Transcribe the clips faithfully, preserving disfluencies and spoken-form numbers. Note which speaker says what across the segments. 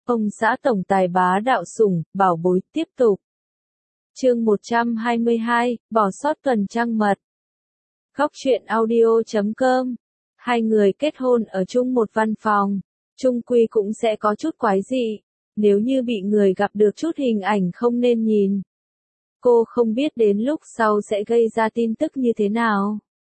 Speaker 1: Ông xã tổng tài bá đạo sủng, bảo bối tiếp tục. Chương một trăm hai mươi hai, bỏ sót tuần trăng mật. Góc truyện audio chấm com. Hai người kết hôn ở chung một văn phòng, chung quy cũng sẽ có chút quái dị, nếu như bị người gặp được chút hình ảnh không nên nhìn. Cô không biết đến lúc sau sẽ gây ra tin tức như thế nào.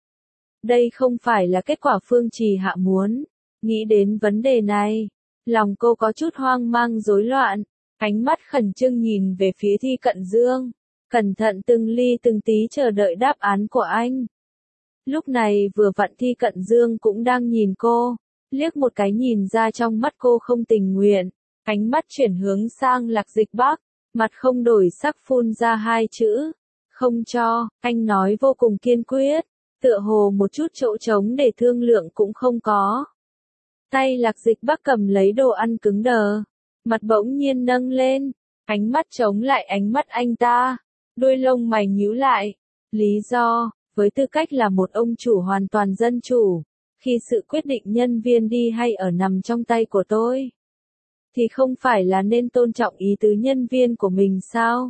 Speaker 1: Đây không phải là kết quả Phương Trì Hạ muốn. Nghĩ đến vấn đề này, lòng cô có chút hoang mang rối loạn, ánh mắt khẩn trương nhìn về phía Thi Cận Dương, cẩn thận từng ly từng tí chờ đợi đáp án của anh. Lúc này vừa vặn Thi Cận Dương cũng đang nhìn cô, liếc một cái nhìn ra trong mắt cô không tình nguyện, ánh mắt chuyển hướng sang Lạc Dịch Bắc, mặt không đổi sắc phun ra hai chữ, không cho. Anh nói vô cùng kiên quyết, tựa hồ một chút chỗ trống để thương lượng cũng không có. Tay Lạc Dịch Bắc cầm lấy đồ ăn cứng đờ, mặt bỗng nhiên nâng lên, ánh mắt chống lại ánh mắt anh ta, đuôi lông mày nhíu lại. Lý do, với tư cách là một ông chủ hoàn toàn dân chủ, khi sự quyết định nhân viên đi hay ở nằm trong tay của tôi, thì không phải là nên tôn trọng ý tứ nhân viên của mình sao?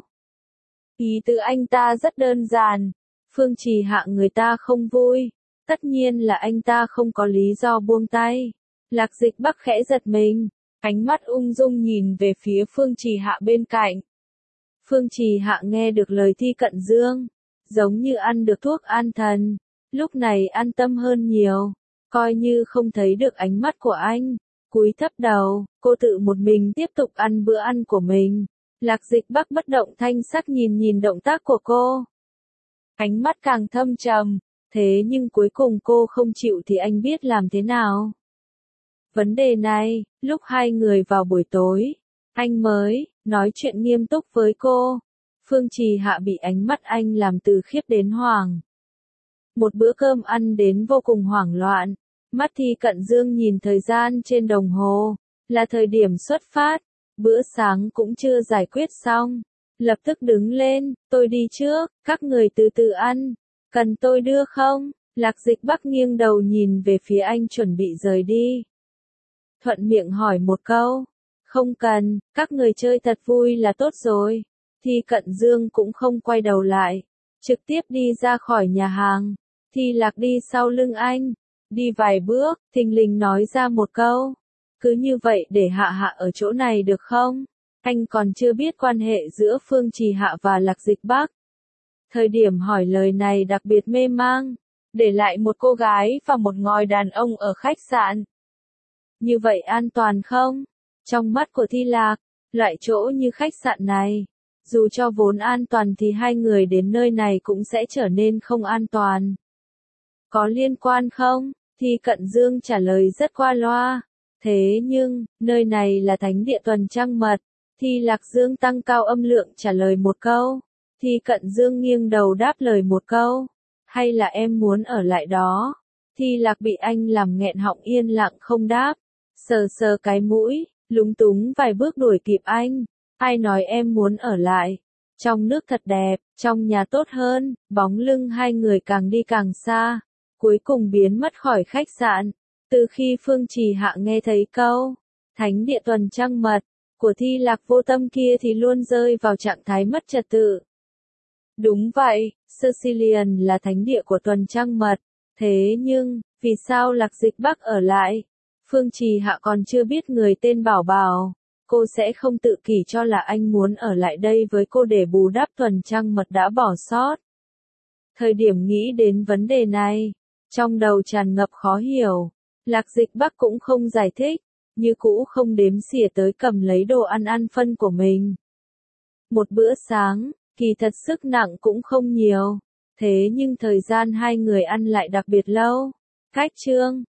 Speaker 1: Ý tứ anh ta rất đơn giản, Phương Trì Hạ người ta không vui, tất nhiên là anh ta không có lý do buông tay. Lạc Dịch Bắc khẽ giật mình, ánh mắt ung dung nhìn về phía Phương Trì Hạ bên cạnh. Phương Trì Hạ nghe được lời Thi Cận Dương, giống như ăn được thuốc an thần, lúc này an tâm hơn nhiều, coi như không thấy được ánh mắt của anh, cúi thấp đầu, cô tự một mình tiếp tục ăn bữa ăn của mình. Lạc Dịch Bắc bất động thanh sắc nhìn nhìn động tác của cô, ánh mắt càng thâm trầm, thế nhưng cuối cùng cô không chịu thì anh biết làm thế nào? Vấn đề này, lúc hai người vào buổi tối, anh mới nói chuyện nghiêm túc với cô. Phương Trì Hạ bị ánh mắt anh làm từ khiếp đến hoảng. Một bữa cơm ăn đến vô cùng hoảng loạn, mắt Thi Cận Dương nhìn thời gian trên đồng hồ, là thời điểm xuất phát, bữa sáng cũng chưa giải quyết xong. Lập tức đứng lên, tôi đi trước, các người từ từ ăn, cần tôi đưa không? Lạc Dịch Bắc nghiêng đầu nhìn về phía anh chuẩn bị rời đi. Thuận miệng hỏi một câu, không cần, các người chơi thật vui là tốt rồi. Thi Cận Dương cũng không quay đầu lại, trực tiếp đi ra khỏi nhà hàng. Thi Lạc đi sau lưng anh, đi vài bước, thình lình nói ra một câu, cứ như vậy để Hạ Hạ ở chỗ này được không? Anh còn chưa biết quan hệ giữa Phương Trì Hạ và Lạc Dịch Bắc. Thời điểm hỏi lời này đặc biệt mê mang, để lại một cô gái và một ngòi đàn ông ở khách sạn. Như vậy an toàn không? Trong mắt của Thi Lạc, loại chỗ như khách sạn này, dù cho vốn an toàn thì hai người đến nơi này cũng sẽ trở nên không an toàn. Có liên quan không? Thi Cận Dương trả lời rất qua loa. Thế nhưng, nơi này là thánh địa tuần trăng mật. Thi Lạc Dương tăng cao âm lượng trả lời một câu. Thi Cận Dương nghiêng đầu đáp lời một câu. Hay là em muốn ở lại đó? Thi Lạc bị anh làm nghẹn họng yên lặng không đáp. Sờ sờ cái mũi, lúng túng vài bước đuổi kịp anh. Ai nói em muốn ở lại? Trong nước thật đẹp, trong nhà tốt hơn. Bóng lưng hai người càng đi càng xa, cuối cùng biến mất khỏi khách sạn. Từ khi Phương Trì Hạ nghe thấy câu thánh địa tuần trăng mật của Thi Lạc vô tâm kia thì luôn rơi vào trạng thái mất trật tự. Đúng vậy, Sicilian là thánh địa của tuần trăng mật. Thế nhưng, vì sao Lạc Dịch Bắc ở lại? Phương Trì Hạ còn chưa biết người tên Bảo Bảo. Cô sẽ không tự kỷ cho là anh muốn ở lại đây với cô để bù đắp tuần trăng mật đã bỏ sót. Thời điểm nghĩ đến vấn đề này, trong đầu tràn ngập khó hiểu. Lạc Dịch Bắc cũng không giải thích, như cũ không đếm xỉa tới cầm lấy đồ ăn ăn phân của mình. Một bữa sáng, kỳ thật sức nặng cũng không nhiều, thế nhưng thời gian hai người ăn lại đặc biệt lâu. Cách chương